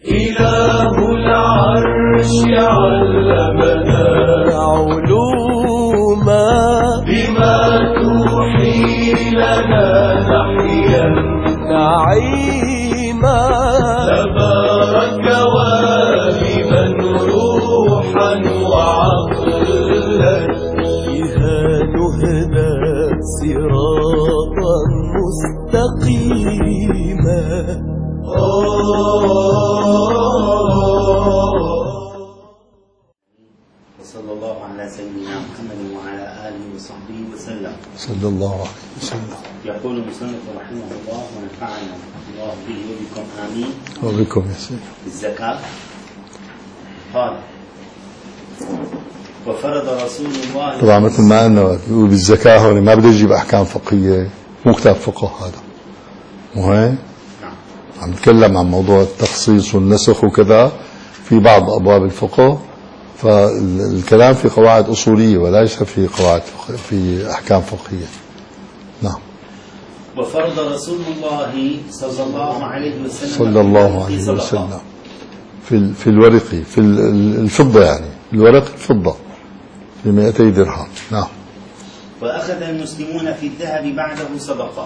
إله العرش علمنا علوما بما توحي لنا نحيا نعيما تبارك والبا روحا وعقلا بها نهدى صراطا مستقيما. وصلى الله على سيدنا محمد وعلى آله وصحبه وسلم. صلى الله عليه وسلم. يقول المصنف رحمه الله ونفعنا الله به وبكم آمين. وبكم يا سيدي. الزكاة قال وفرض رسول الله. طبعا مثل ما قلنا بالزكاة هون ما بده يجيب أحكام فقهية، مو كتاب فقه هذا، مو هيك؟ عم نتكلم عن موضوع التخصيص والنسخ وكذا في بعض أبواب الفقه، فالكلام في قواعد أصولية وليس في قواعد في أحكام فقهية. نعم. وفرض رسول الله صلى الله عليه وسلم صلى الله عليه وسلم في الورق، في الفضة، يعني الورق الفضة في 200 درهم. نعم. وأخذ المسلمون في الذهب بعده صدقة.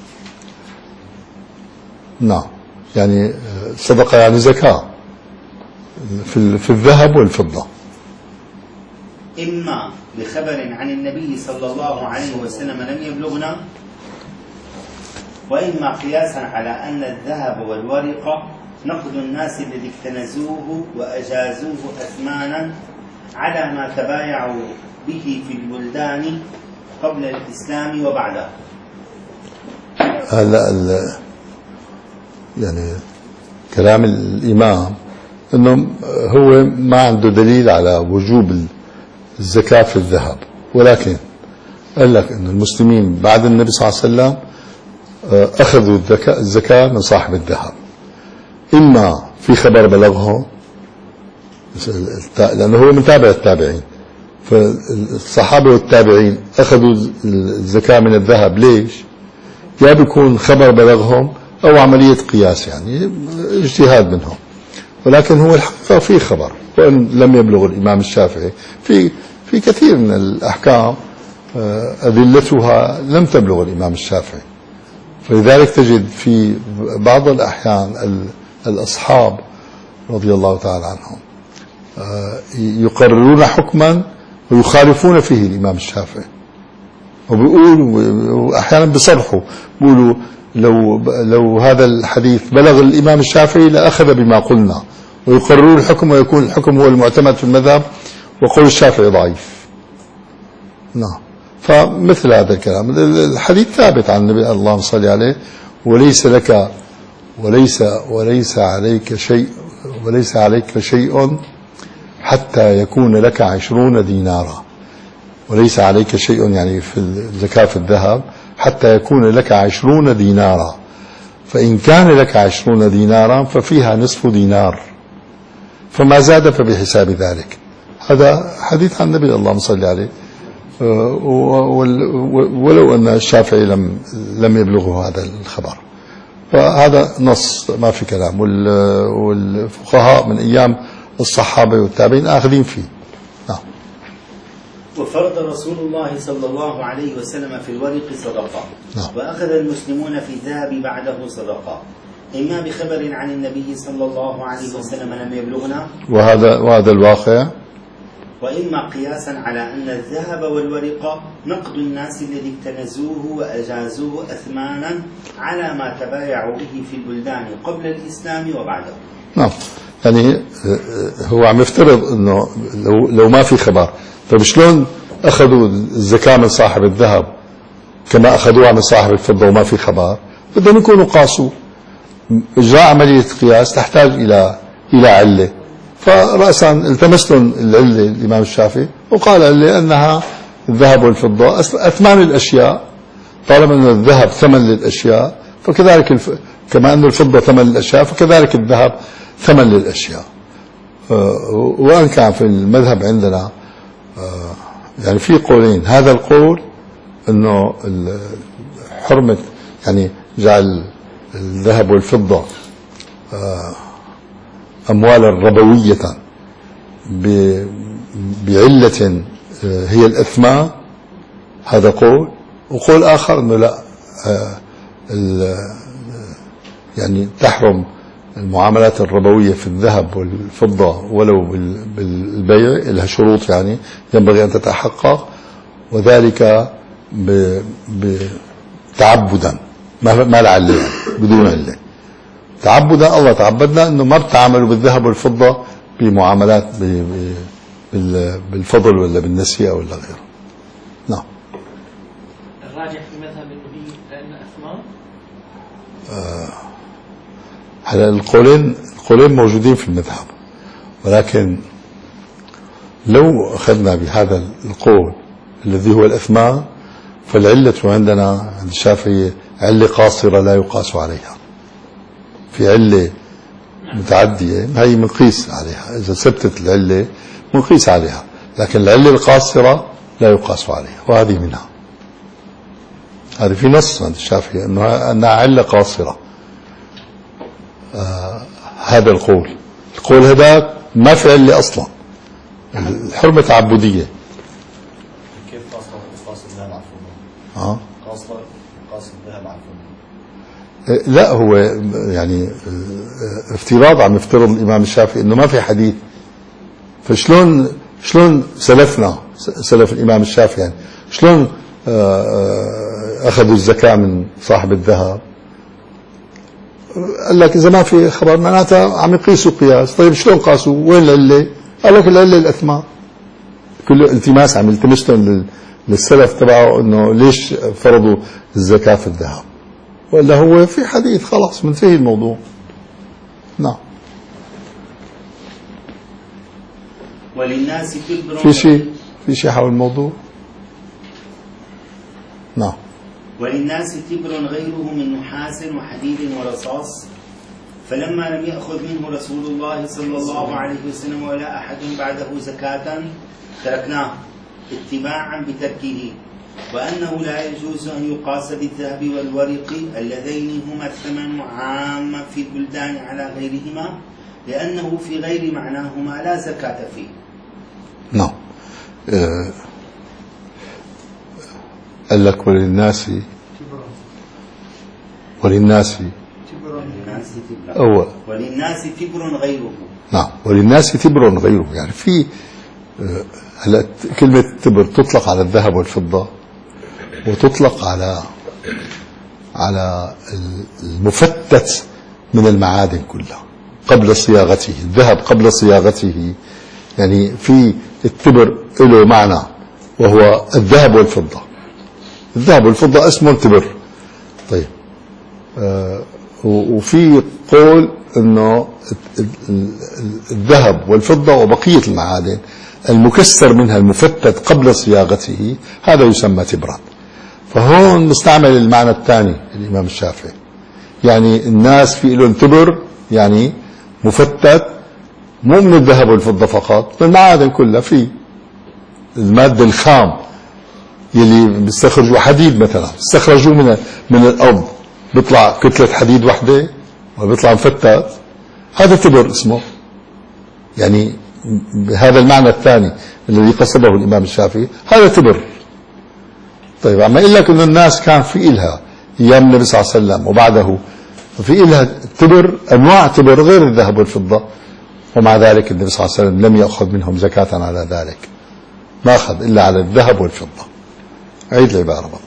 نعم، يعني صدقة يعني زكاة في الذهب والفضة. إما بخبر عن النبي صلى الله عليه وسلم لم يبلغنا، وإما قياسا على أن الذهب والورق نقد الناس الذي اكتنزوه وأجازوه أثمانا على ما تبايعوا به في البلدان قبل الإسلام وبعده. هلا يعني كلام الإمام أنه هو ما عنده دليل على وجوب الزكاة في الذهب، ولكن قال لك أن المسلمين بعد النبي صلى الله عليه وسلم أخذوا الزكاة من صاحب الذهب، إما في خبر بلغهم لأنه هو من تابع التابعين، فالصحابة والتابعين أخذوا الزكاة من الذهب. ليش؟ يا بيكون خبر بلغهم أو عملية قياس، يعني اجتهاد منهم، ولكن هو الحقيقة في خبر، وإن لم يبلغ الإمام الشافعي في كثير من الأحكام أدلتها لم تبلغ الإمام الشافعي، فلذلك تجد في بعض الأحيان الأصحاب رضي الله تعالى عنهم يقررون حكما ويخالفون فيه الإمام الشافعي، وبيقولوا أحيانا بصرحوا بيقولوا لو هذا الحديث بلغ الإمام الشافعي لأخذ بما قلنا، ويقررون الحكم ويكون الحكم هو المعتمد في المذهب وقول الشافعي ضعيف. نعم. فمثل هذا الكلام الحديث ثابت عن النبي اللهم صل عليه، وليس عليك شيء حتى يكون لك 20 دينارا. وليس عليك شيء يعني في الزكاة في الذهب حتى يكون لك 20 دينارا، فإن كان لك 20 دينارا ففيها نصف دينار، فما زاد فبحساب ذلك. هذا حديث عن النبي اللهم صل عليه، ولو أن الشافعي لم يبلغه هذا الخبر، فهذا نص ما في كلام، والفقهاء من أيام الصحابة والتابعين آخذين فيه. نعم. وفرض رسول الله صلى الله عليه وسلم في الورق صدقة. نعم. وأخذ المسلمون في الذهب بعده صدقة، إما بخبر عن النبي صلى الله عليه وسلم لم يبلغنا، وهذا الواقع، وإما قياسا على أن الذهب والورق نقد الناس الذي اكتنزوه وأجازوه أثمانا على ما تبايعوا به في البلدان قبل الإسلام وبعده. نعم. يعني هو عم يفترض أنه لو ما في خبر، طيب شلون أخذوا الزكاة من صاحب الذهب كما أخذوها من صاحب الفضة وما في خبر؟ بدهم يكونوا قاسوا. إجراء عملية قياس تحتاج إلى علة، فرأسا التمس لهم العلة الإمام الشافعي وقال لأنها الذهب والفضة أثمان الأشياء، طالما أن الذهب ثمن للأشياء فكذلك كما أن الفضة ثمن للأشياء فكذلك الذهب ثمن للأشياء. وأن كان في المذهب عندنا يعني في قولين، هذا القول أنه حرمة يعني جعل الذهب والفضة أموالا ربوية بعلة هي الأثمان، هذا قول. وقول آخر أنه لا، يعني تحرم المعاملات الربوية في الذهب والفضة ولو بالبيع، لها شروط يعني ينبغي أن تتحقق، وذلك تعبدا، ما لعله بدون علة، تعبدا. الله تعبدنا أنه ما بتعاملوا بالذهب والفضة بمعاملات بالفضل ولا بالنسيئة ولا غيره. نعم. الراجح في مذهب النبي لأن أثمان. هلا القولين موجودين في المذهب، ولكن لو أخذنا بهذا القول الذي هو الأثمان، فالعلة عندنا عند الشافعية علة قاصرة لا يقاس عليها. في علة متعدية هي منقيس عليها، إذا ثبتت العلة منقيس عليها، لكن العلة القاصرة لا يقاس عليها، وهذه منها. هذا في نص عند الشافعية أنها علة قاصرة. هذا القول هذاك ما في علة أصلا، الحرمة تعبدية. كيف قاص الذهب على الفضة؟ قاص الذهب على الفضة. لا، هو يعني افتراض عم يفترض الإمام الشافعي إنه ما في حديث، فشلون سلفنا سلف الإمام الشافعي يعني شلون أخذوا الزكاة من صاحب الذهب؟ قال لك إذا ما في خبر معناتها عم يقيسوا قياس. طيب شلون قاسوا؟ وين العلة؟ قال لك العلة الأثمان. كله التماس عم يلتمسون للسلف تبعه إنه ليش فرضوا الزكاة في الذهب، ولا هو في حديث خلاص منتهي الموضوع. نعم. وللناس كبر. في شيء حول الموضوع. نعم. وللناس كبر غيره من نحاس وحديد ورصاص، فلما لم يأخذ منه رسول الله صلى الله عليه وسلم ولا أحد بعده زكاة تركناه اتباعا بتركه، وأنه لا يجوز أن يقاس بالذهب والورق اللذين هما الثمن عاما في البلدان على غيرهما، لأنه في غير معناهما لا زكاة فيه. نعم. قال لك وللناس تبر غيره. نعم. وللناس تبر غيره، يعني في هلا كلمة تبر تطلق على الذهب والفضة، وتطلق على المفتت من المعادن كلها قبل صياغته. الذهب قبل صياغته يعني في التبر له معنى، وهو الذهب والفضة. الذهب والفضة اسمه تبر. طيب وفي قول انه الذهب والفضة وبقية المعادن المكسر منها المفتت قبل صياغته هذا يسمى تبرا. فهون نستعمل المعنى الثاني الإمام الشافعي، يعني الناس في لهم تبر يعني مفتت مو من الذهب والفضة فقط، من المعادن كلها. في المادة الخام يلي بيستخرجوا حديد مثلا، بيستخرجوا من الأرض، بيطلع كتلة حديد واحدة وبيطلع مفتت، هذا تبر اسمه، يعني بهذا المعنى الثاني الذي قصده الإمام الشافعي هذا تبر. طيب عم يقول لك إنه الناس كان في إلها أيام النبي صلى الله عليه وسلم وبعده في إلها تبر، أنواع تبر غير الذهب والفضة، ومع ذلك النبي صلى الله عليه وسلم لم يأخذ منهم زكاة على ذلك، ما أخذ إلا على الذهب والفضة. عيد العبارة بالله.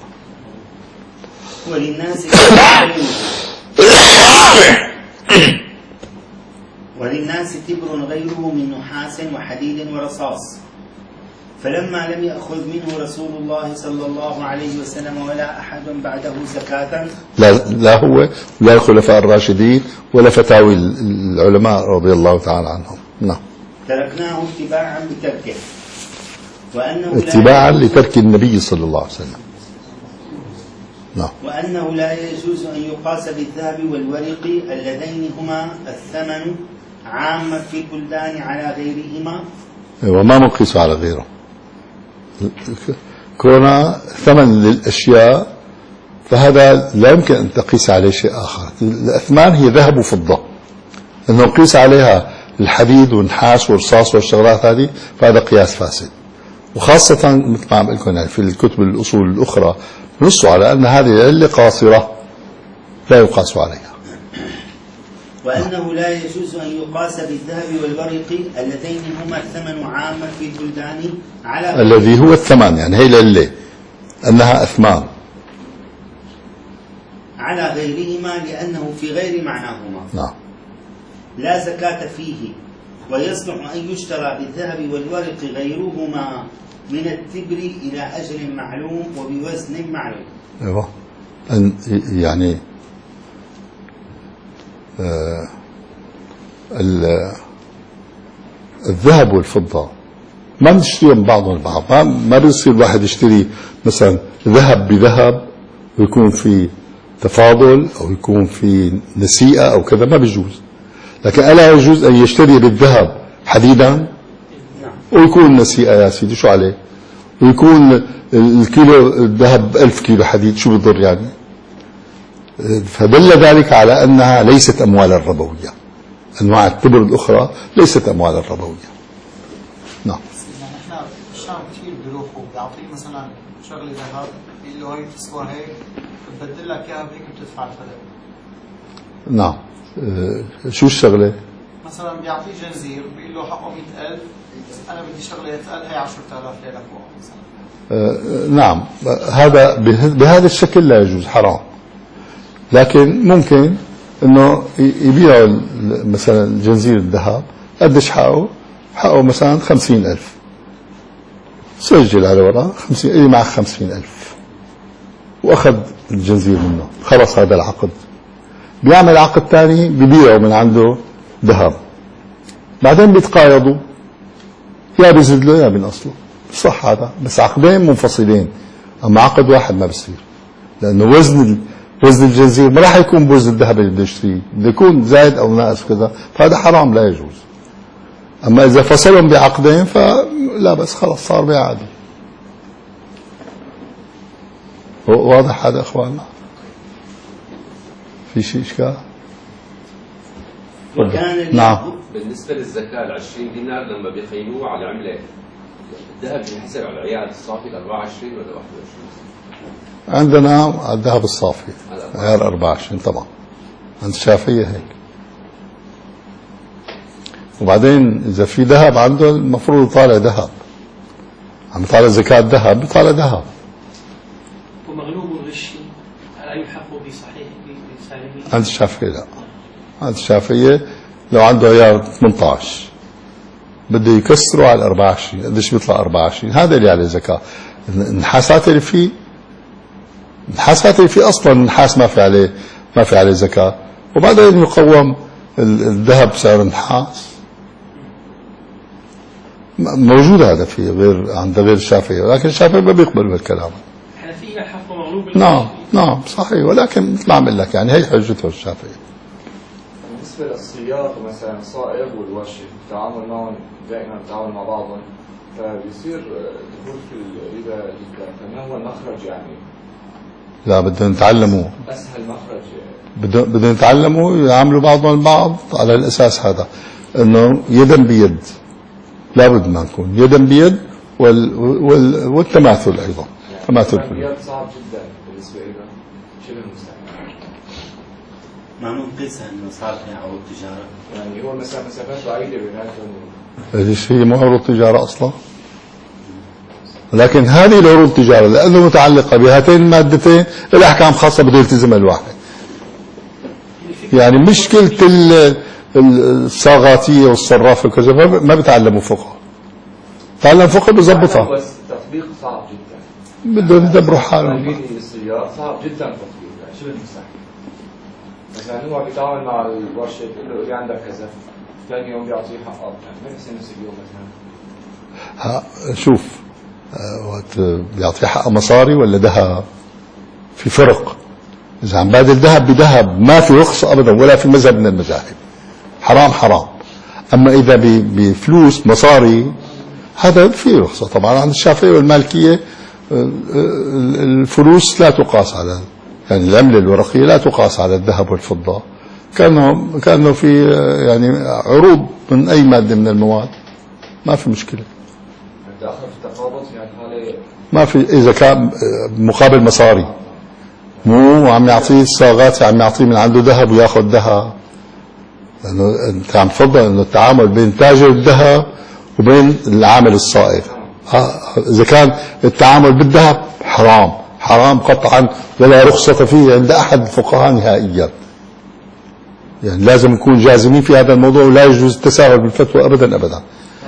وللناس تبر غيره من نحاس وحديد ورصاص، فلما لم يأخذ منه رسول الله صلى الله عليه وسلم ولا أحد بعده زكاة، لا هو ولا الخلفاء الراشدين ولا فتاوي العلماء رضي الله تعالى عنهم. نعم. تركناه اتباعا بتركه، وأنه اتباعا لترك النبي صلى الله عليه وسلم. نعم. وأنه لا يجوز أن يقاس بالذهب والورق اللذين هما الثمن عاما في البلدان على غيرهما، وما مقيس على غيره. كون ثمن للأشياء فهذا لا يمكن أن تقيس عليه شيء آخر. الأثمان هي ذهب وفضة، أنه نقيس عليها الحديد والنحاس والرصاص والشغلات هذه، فهذا قياس فاسد. وخاصة مثل ما عم بقول لكم في الكتب الأصول الأخرى نصوا على أن هذه العلة قاصرة لا يقاس عليها. وأنه لا يجوز أن يقاس بالذهب والورق اللذين هما الثمن عاما في البلدان على الذي هو الثمن، يعني هي العلة أنها أثمان على غيرهما لأنه في غير معناهما. نعم. لا زكاة فيه، ويصلح أن يشترى بالذهب والورق غيرهما من التبر إلى أجل معلوم وبوزن معلوم. أيوة. يعني الذهب والفضة ما بنشتريهم بعضهم البعض. ما بيصير الواحد يشتري مثلا ذهب بذهب ويكون في تفاضل أو يكون في نسيئة أو كذا، ما بيجوز. لكن ألا يجوز أن يشتري بالذهب حديدا ويكون نسيئة يا سيدي، شو عليه؟ ويكون الكيلو الذهب 1000 كيلو حديد، شو بيضر يعني؟ فدل ذلك على أنها ليست أموالا ربوية. أنواع التبر الأخرى ليست أموالا ربوية. نعم. احنا الشام كثير بيروحوا بيعطيك مثلا شغله ذهب بيقول له هي تسوى هيك، ببدل لك اياها بهيك بتدفع الفرق. نعم. شو الشغله؟ مثلا بيعطيه جنزير بيقول له حقه 100,000، انا بدي شغله يتقال هي 10,000 لك مثلا. نعم. هذا بهذا الشكل لا يجوز، حرام. لكن ممكن انه يبيعوا مثلا جنزير الذهب قديش حقه؟ حقه مثلا 50,000، سجل على وراه 50، اللي معك 50,000 واخذ الجنزير منه، خلص هذا العقد. بيعمل عقد ثاني ببيعه من عنده ذهب، بعدين بيتقايضوا، يا بيزيد له يا بينقص له، صح هذا، بس عقدين منفصلين. اما عقد واحد ما بصير، لانه وزن الجنزير ما راح يكون بوزن الذهب اللي بده يشتريه، بده يكون زائد او ناقص كذا، فهذا حرام لا يجوز. اما اذا فصلهم بعقدين فلا بس، خلص صار بيع عادي. واضح هذا اخواننا؟ في شيء اشكال؟ نعم. بالنسبه للزكاه 20 دينار لما بيقيموه على عمله، الذهب بينحسب على العيار الصافي ال 24 ولا 21؟ عندنا الذهب الصافي عيار 24 طبعا، عند الشافعية هيك. وبعدين إذا في ذهب عنده المفروض يطالع ذهب، عم يطالع زكاة ذهب، يطالع ذهب. ومغلوب الغشي لا يلحق بصحيح بسالمه عند الشافعية لا. عند الشافعية لو عنده عيار 18 بده يكسره على 24، قديش بيطلع 24؟ هذا اللي عليه زكاة. النحاسات اللي فيه، النحاسات اللي فيه اصلا النحاس ما في عليه زكاة، وبعدين يقوم الذهب بسعر النحاس. موجود هذا فيه غير عند غير الشافعي، ولكن الشافعي ما بيقبل بالكلام. الحنفية حق مغلوب. نعم صحيح، ولكن مثل ما عم لك يعني هي حجته الشافعي. بالنسبة للصياغ مثلا الصائغ والوشي التعامل معهم دائما التعامل مع بعضهم، فبيصير دخول في الربا جدا، فما هو المخرج يعني؟ لا بدنا نتعلموا أسهل مخرج بدنا نتعلموا يعاملوا بعضهم البعض على الأساس هذا، إنه يدا بيد، لابد ما نكون يدا بيد والتماثل أيضا. تماثل في الرياض صعب جدا بالنسبة لنا، شبه مستحيل. ما ننقصها انه صار في عروض تجاره، يعني هو مسافات بعيده بيناتهم. هذه هي مو عروض تجاره اصلا، لكن هذه العروض تجاره لانه متعلقه بهاتين المادتين الاحكام خاصه بده يلتزمها الواحد. يعني مشكله الصاغاتيه والصرافه وكذا ما بتعلموا فقه، تعلم فقه بظبطها، بس التطبيق صعب جدا، بدهم يدبروا حالهم. الصياغه صعب جدا تطبيقها، شبه مستحيل. مثلا هو بيتعامل مع الورشه بيقول له لي عندك كذا، ثاني يوم بيعطيه حقه، يعني ما بيصير نفس اليوم مثلا. شوف وقت بيعطيه حقه مصاري ولا ذهب، في فرق. اذا عم بادل ذهب بذهب ما في رخصه ابدا ولا في مذهب من المذاهب، حرام. اما اذا بفلوس مصاري هذا في رخصه طبعا. عند الشافعي والمالكيه الفلوس لا تقاس على، يعني العمله الورقيه لا تقاس على الذهب والفضه، كأنه في يعني عروض من أي مادة من المواد ما في مشكلة. التأخر في التقابض في هالحالة ما في إذا كان مقابل مصاري، مو عم يعطيه الصاغات، عم يعطيه من عنده ذهب وياخذ ذهب. لأنه أنت عم تفضل إنه التعامل بين تاجر الذهب وبين العامل الصائغ. إذا كان التعامل بالذهب حرام، حرام قطعا، ولا رخصة فيه عند أحد الفقهاء نهائيا. يعني لازم نكون جازمين في هذا الموضوع، ولا يجوز التساهل بالفتوى أبدا أبدا.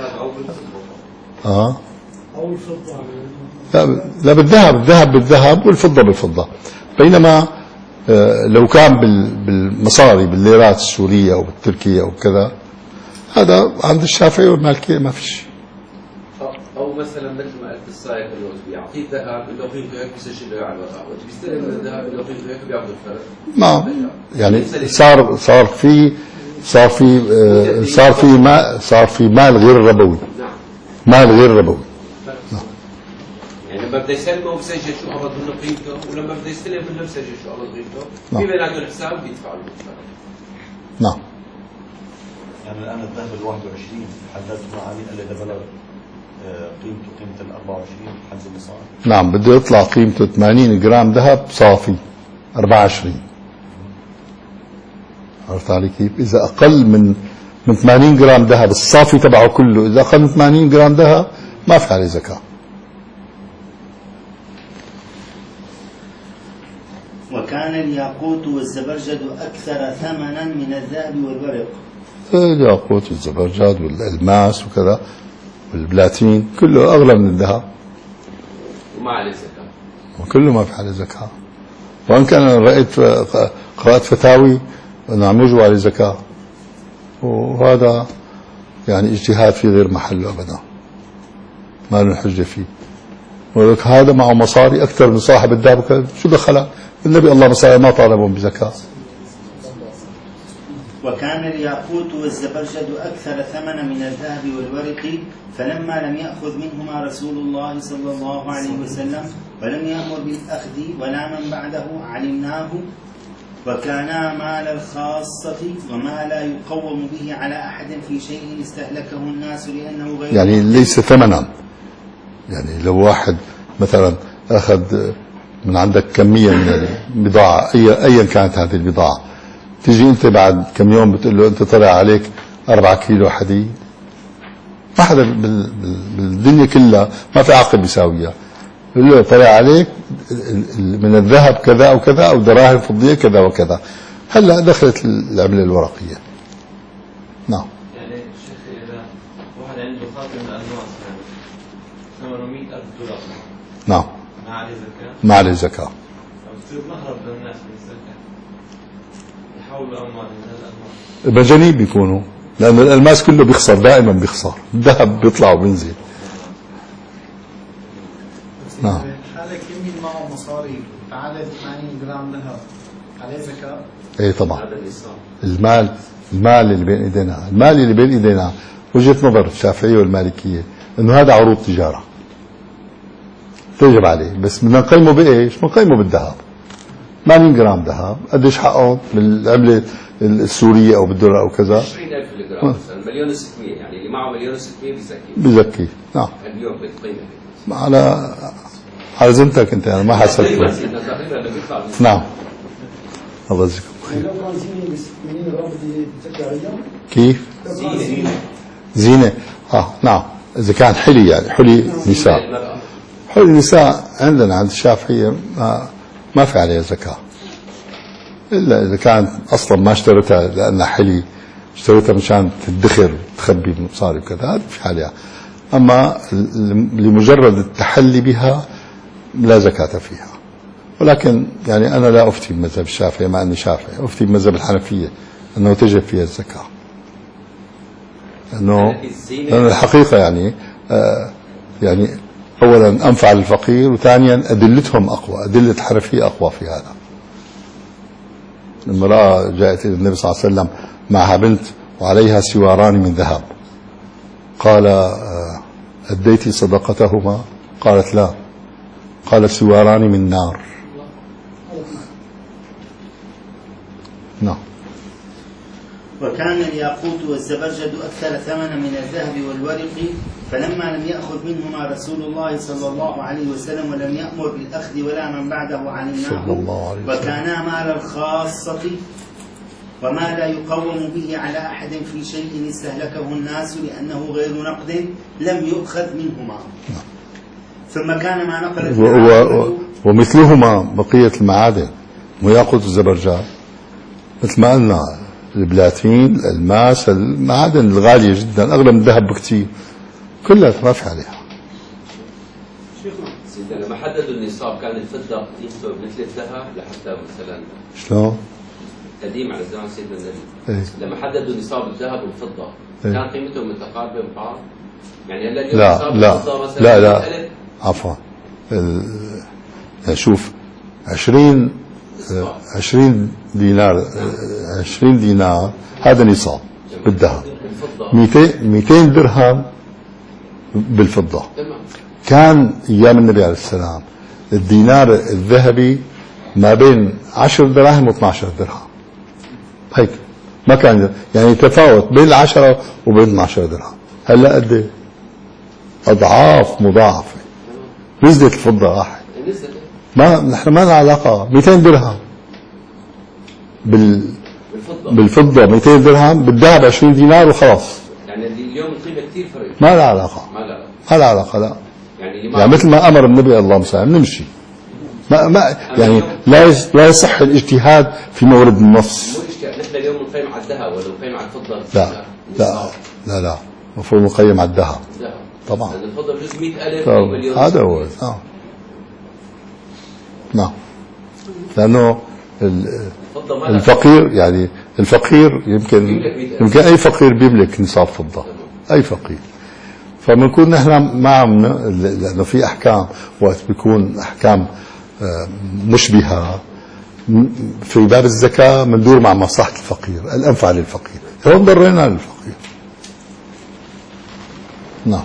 أو الفضة. لا بالذهب، الذهب بالذهب والفضة بالفضة. بينما لو كان بالمصاري بالليرات السورية وبالتركية وكذا، هذا عند الشافعي والمالكية ما فيش. او مثلا مثل ما قلت الصايغ انه بيعطيه ذهب اللي قيمته هيك بيسجل له على الورقه، وقت بيستلم من الذهب اللي قيمته هيك بياخذ الفرق. ما يعني صار في مال غير ربوي. نعم. مال غير ربوي. يعني لما بده يسلمه بسجل شو قبض منه قيمته، ولما بده يستلم منه بسجل شو قبض قيمته، نعم. في بيناتهم حساب بيدفع له الفرق. نعم. يعني الآن الذهب ال 21 حددت معاني اللي بلغ قيمته قيمة ال 24 حد النصاب. نعم، بده يطلع قيمته 80 جرام ذهب صافي 24. عرفت علي كيف؟ إذا أقل من 80 جرام ذهب الصافي تبعه كله، إذا أقل من 80 جرام ذهب ما في عليه زكاة. وكان الياقوت والزبرجد أكثر ثمنا من الذهب والورق. الياقوت والزبرجد والألماس وكذا والبلاتين كله أغلى من الذهب وما عليه زكاة، وكله ما في عليه زكاة. وإن كان قرأت فتاوي أنه عم يجوا عليه زكاة، وهذا يعني اجتهاد في غير محله أبدا، ما له حجة فيه. ولك هذا معه مصاري أكثر من صاحب الذهب، شو دخله النبي الله مصاري ما طالبهم بزكاة. وكان الياقوت والزبرجد أكثر ثمنا من الذهب والورق، فلما لم يأخذ منهما رسول الله صلى الله عليه وسلم ولم يأمر بالأخذ ولا من بعده علمناه، وكانا مال الخاصة وما لا يقوم به على أحد في شيء استهلكه الناس لأنه غير يعني ليس ثمنا. يعني لو واحد مثلا أخذ من عندك كمية من البضاعة أيا كانت هذه البضاعة، تيجي أنت بعد كم يوم بتقول له أنت طلع عليك 4 كيلو حديد، ما حدا بالدنيا كلها ما في عقل بيساويها، بيقول له طلع عليك من الذهب كذا أو كذا أو دراهم فضية كذا وكذا. هلا دخلت العملة الورقية. نعم. يعني الشيخ إذا واحد عنده خاتم ألماس ثمنه $100,000 نعم. ما عليه زكاة؟ ما عليه زكاة. بتصير مهرب للناس من الزكاة، يحولوا أموال من الألماس. مجانين بيكونوا، لأن الألماس كله بيخسر، دائما بيخسر، الذهب بيطلع وبينزل. نعم. حالة كمين معه مصاري تعادل 80 جرام ذهب عليه زكاة؟ ايه طبعا. هذا النصاب. المال اللي بين ايدينا، المال اللي بين ايدينا وجهة نظر الشافعية والمالكية انه هذا عروض تجارة تجب عليه، بس بدنا نقيمه بايش؟ نقيمه بالذهب. 80 جرام ذهب قديش حقه بالعملة السورية او بالدولار او كذا؟ 20,000 جرام مثلا، 1,600,000، يعني اللي معه 1,600,000 بيزكي. بزكي. نعم. اليوم بتقيمه على زنتك انت، يعني ما حسبت. نعم. الله يجزيكم خير. لو كان زينة ب 80 جرام بدي تزكي عليها؟ كيف؟ زينة. نعم. إذا كان حلي، يعني حلي نساء، حلي النساء عندنا عند الشافعية ما في عليها زكاة، إلا إذا كانت أصلا ما اشتريتها لأنها حلي، اشتريتها مشان تدخر تخبي مصاري وكذا، هذا في عليها. أما لمجرد التحلي بها لا زكاة فيها. ولكن يعني أنا لا أفتي بمذهب الشافعي مع أني شافعي، أفتي بمذهب الحنفية أنه تجب فيها الزكاة، لأن الحقيقة يعني أولا أنفع للفقير، وثانيا أدلتهم أقوى، أدلة الحنفية أقوى في هذا. المرأة جاءت إلى النبي صلى الله عليه وسلم معها بنت وعليها سواران من ذهب، قال أديتي صدقتهما؟ قالت لا. قال سواران من نار. نعم. وكان الياقوت والزبرجد أكثر ثمنا من الذهب والورق، فلما لم يأخذ منهما رسول الله صلى الله عليه وسلم ولم يأمر بالأخذ ولا من بعده علمناه، وكانا مال الخاصة وما لا يقوم به على أحد في شيء استهلكه الناس لأنه غير نقد لم يؤخذ منهما. ثم كان ما نقل ومثلهما بقية المعادن وياقوت الزبرجاد، مثل ما قلنا البلاتين، الألماس، المعادن الغالية جدا أغلى من الذهب بكثير، كلها ما في عليها. سيدنا لما حددوا النصاب كان الفضة قيمته مثل الذهب لحتى مثلا شلون؟ قديم على زمان سيدنا النبي. إيه؟ لما حددوا نصاب الذهب والفضة إيه؟ كان قيمتهم متقاربة من بعض؟ يعني هلا اليوم لا نصاب لا الفضة مثلا لا لا عفوا شوف 20 دينار 20 دينار هذا نصاب بالذهب، 200 درهم بالفضة. كان أيام النبي عليه السلام الدينار الذهبي ما بين 10 دراهم و12 درهم، هيك ما كان يعني تفاوت بين 10 وبين 12 درهم. هلا قد أضعاف مضاعفة نزلت الفضة واحد، ما نحن ما لنا علاقة. 200 درهم بالفضة 200 درهم، بالذهب 20 دينار وخلاص. يعني اليوم القيمة كثير فرق، ما لها علاقة، ما لها علاقة. لا يعني مثل ما أمر النبي الله مسلم نمشي، ما يعني لا يصح الاجتهاد في مورد النص. نحن اليوم نقيم على الذهب ولا نقيم على الفضة؟ لا المفروض نقيم على الذهب طبعا. الفضة بجوز 100,000 مليون. هذا هو نعم. لأنه الفقير يعني الفقير يمكن أي فقير بيملك نصاب فضة، أي فقير. فبنكون نحن معهم، لأنه في أحكام وقت بيكون أحكام مشبهة في باب الزكاة بندور مع مصلحة الفقير الأنفع للفقير، هو ضرنا للفقير. نعم.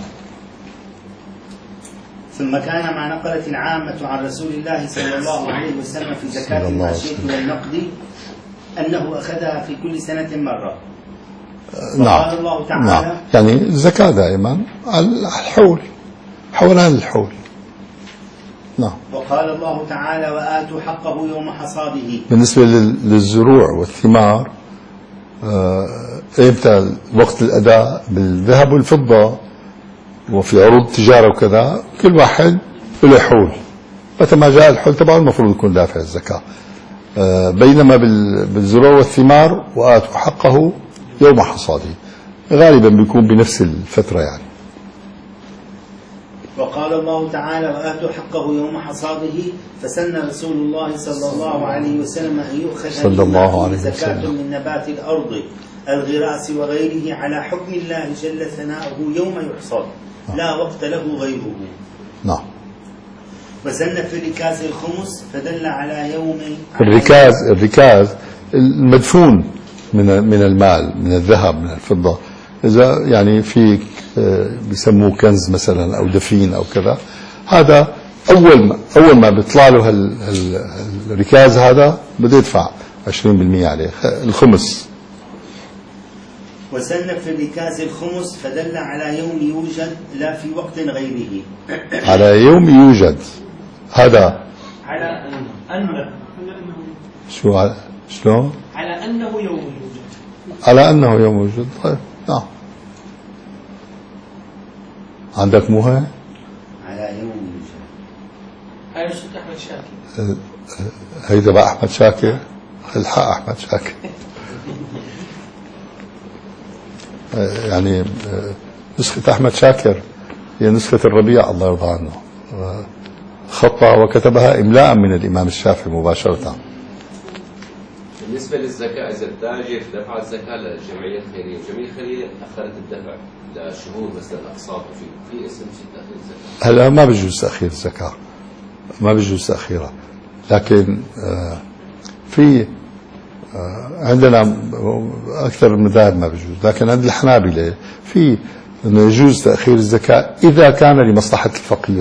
ثم كان ما نقلت العامة عن رسول الله صلى الله عليه وسلم في زكاة الماشية والنقد أنه أخذها في كل سنة مرة. نعم. الله تعالى نعم. يعني الزكاة دائما على الحول، حولان الحول. نعم. وقال الله تعالى وآتوا حقه يوم حصاده. بالنسبة للزروع والثمار إمتى وقت الأداء بالذهب والفضة وفي عروض تجارة وكذا، كل واحد له حول، متى ما جاء الحول تبعه المفروض يكون دافع الزكاة. بينما بالزروع والثمار وآتوا حقه يوم حصاده، غالبا بيكون بنفس الفترة يعني. وقال الله تعالى وآتوا حقه يوم حصاده، فسن رسول الله صلى الله عليه وسلم أن يؤخذ زكاة من نبات الأرض الغراس وغيره على حكم الله جل ثناؤه يوم يحصد، لا وقت له غيره. نعم. وسن في الركاز الخمس فدل على يوم الركاز المدفون من المال، من الذهب من الفضة، إذا يعني في بيسموه كنز مثلا أو دفين أو كذا، هذا أول ما بيطلع له الركاز هذا بده يدفع 20% عليه الخمس. وسن في الركاز الخمس فدل على يوم يوجد لا في وقت غيره. على يوم يوجد، هذا على أنه شلون؟ على أنه يوم يوجد، على أنه يوم يوجد. طيب نعم. عندك مو هي؟ على يوم يوجد. هاي مش أحمد شاكر. هي تبع أحمد شاكر، الحق أحمد شاكر. يعني نسخة أحمد شاكر هي نسخة الربيع الله يرضى عنه، خطها وكتبها إملاء من الإمام الشافعي مباشرة. بالنسبة للزكاة، إذا التاجر دفع الزكاة للجمعية الخيرية، الجمعية الخيرية أخرت الدفع لشهور مثلا أقساط، في اسم تأخير الزكاة. هلا ما بيجوز تأخير الزكاة، ما بيجوز تأخيرها، لكن في عندنا أكثر المذاهب ما بيجوز، لكن عند الحنابلة في أنه يجوز تأخير الزكاة إذا كان لمصلحة الفقير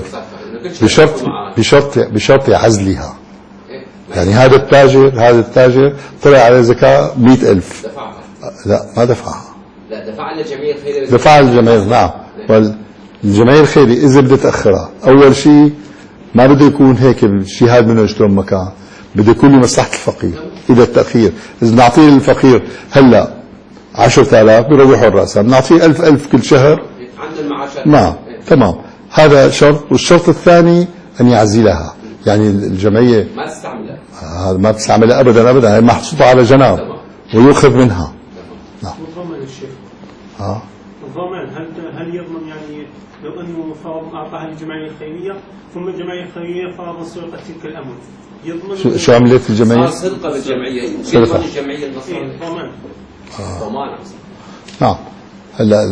بشرط عزلها. يعني هذا التاجر طلع على زكاة 100,000 لا ما دفعها، لا دفع لنا جمعية خيرية. دفع الجمعية نعم. والجمعية الخيرية إذا بدها تأخرها أول شيء ما بده يكون هيك الشهاد منه يشترون مكان، بده يكون لمصلحة الفقير. إذا التأخير إذا نعطيه للفقير هلا 10,000 بيروحوا الرأس، نعطيه 1000 كل شهر عند المعاشات. نعم تمام. هذا شرط. والشرط الثاني أن يعزلها، يعني الجمعية ما تستعملها. هذا ما تستعملها أبدا أبدا، هي محطوطة على جناب ويؤخذ منها. نعم. والضمان الشيخ ها الضمان هل يضمن يعني لو انه فرض اعطاها للجمعيه الخيريه ثم الجمعيه الخيريه فرض سرقه تلك الاموال يضمن شو عملت الجمعية؟ صار سرقة بالجمعية. سرقة. يضمن الجمعية النصرانية. ضمان. ضمان. نعم. هلا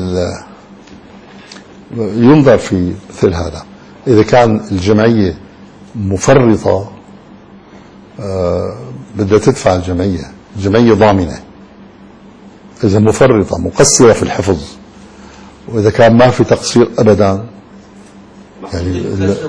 ينظر في مثل هذا إذا كان الجمعية مفرطة بدها تدفع الجمعية ضامنة. إذا مفرطة مقصرة في الحفظ، وإذا كان ما في تقصير أبدا يعني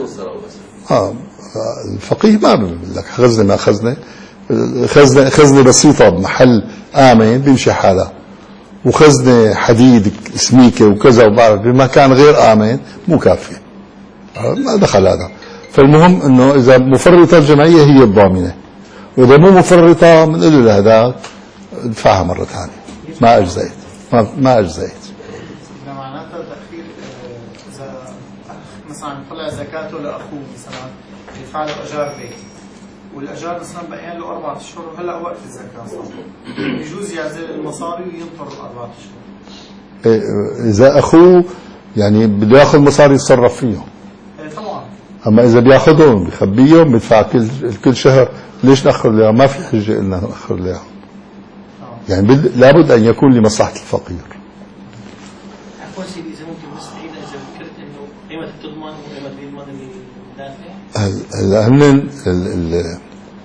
الفقيه ما بيقول لك خزنة ما خزنة بسيطة بمحل آمن بيمشي حالها، وخزنة حديد سميكة وكذا وبعرف بمكان غير آمن مو كافية، ما دخل هذا. فالمهم انه اذا مفرطة الجمعية هي الضامنة، واذا مو مفرطة بنقول له لهذاك ادفعها مرة ثانية ما اجزيت ما اجزيت. معناتها تأخير اذا مثلا طلع زكاته لاخوه مثلا يدفع له اجار بيت، والاجار مثلا بقيان له 4 اشهر وهلا وقت الزكاة صار، يجوز يعزل المصاري وينطر 4 اشهر. اذا اخوه يعني بده ياخذ مصاري يتصرف فيهم. طبعا. اما اذا بياخذهم بيخبيهم بيدفع كل شهر، ليش ناخر لهم؟ ما في حجة انه ناخر لهم. يعني لابد ان يكون لمصلحة الفقير. عفوا سيدي اذا ممكن بس تعيد اذا ذكرت انه قيمة التضمن وقيمة بيضمن الدافع. هن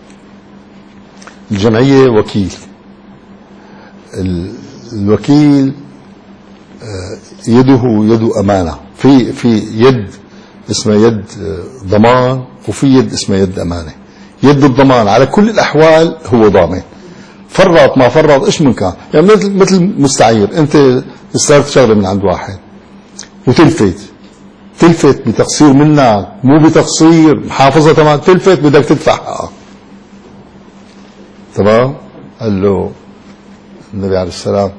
الجمعية وكيل، الوكيل يده يد أمانة، في يد اسمها يد ضمان وفي يد اسمها يد أمانة. يد الضمان على كل الأحوال هو ضامن، فرط ما فرط إيش من كان. يعني مثل مستعير، أنت استعرت شغلة من عند واحد تلفت بتقصير منك، مو بتقصير محافظة تمام، تلفت بدك تدفع حقها تمام. قال له النبي عليه السلام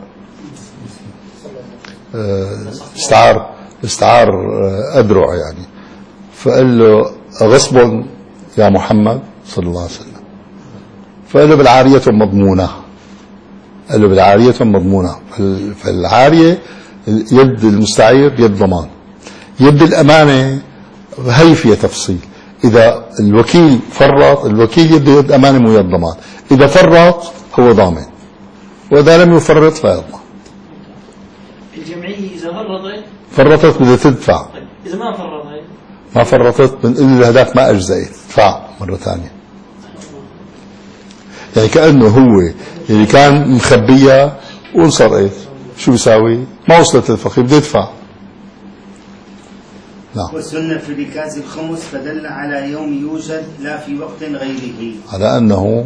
استعار أدرع يعني، فقال له غصب يا محمد صلى الله عليه وسلم، فقال له بالعارية مضمونة، قال له بالعارية مضمونة. فالعارية يد المستعير يد ضمان. يد الأمانة هي فيها تفصيل، إذا الوكيل فرط الوكيل يده يد أمانة مو يد ضمان، إذا فرط هو ضامن، وإذا لم يفرط لا يضمن. الجمعية إذا فرطت بدها تدفع، إذا ما فرطت بنقول له هذاك ما أجزأت ادفع مرة ثانية. يعني كأنه هو اللي كان مخبيها وانسرقت، شو بيساوي؟ ما وصلت للفقير بده يدفع. نعم. والسنة في ركاز الخمس فدل على يوم يوجد لا في وقت غيره، على أنه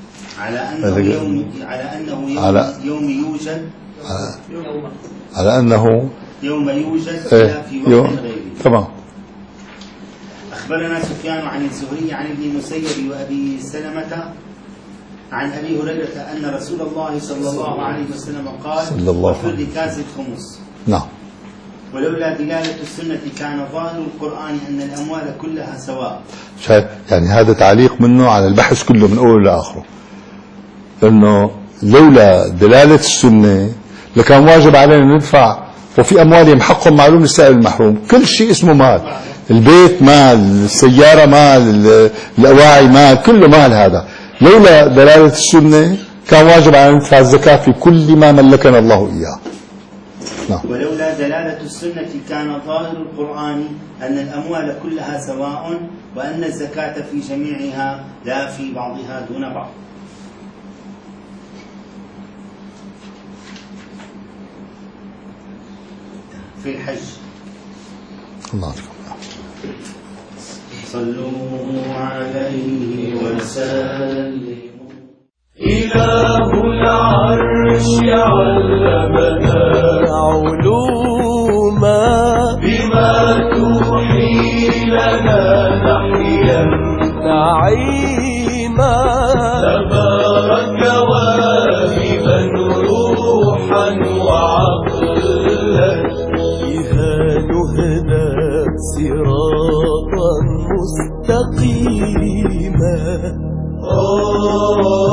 يوم يوجد لا في وقت غيره. تمام. أخبرنا سفيان عن الزهري عن ابن المسيب وأبي سلمة عن أبي هريرة أن رسول الله صلى الله عليه وسلم قال وفي الركاز الخمس. نعم. ولولا دلالة السنة كان ظاهر القرآن أن الأموال كلها سواء. يعني هذا تعليق منه على البحث كله من أوله لآخره، أنه لولا دلالة السنة لكان واجب علينا ندفع، وفي أموالهم حق معلوم للسائل المحروم. كل شيء اسمه مال، البيت مال، السيارة مال، الأواعي مال، كله مال. هذا لولا دلالة السنة كان واجب علينا ندفع الزكاة في كل ما ملكنا الله إياه. نعم. ولولا دلالة السنة كان ظاهر القرآن أن الأموال كلها سواء، وأن الزكاة في جميعها لا في بعضها دون بعض. في الحج الله أكبر. صلوا عليه وسلموا. إله العرش نشيع لنا علوما بما توحي لنا نحيا نعيما تبارك واهبا روحا وعقلا بها نهدى صراطا مستقيما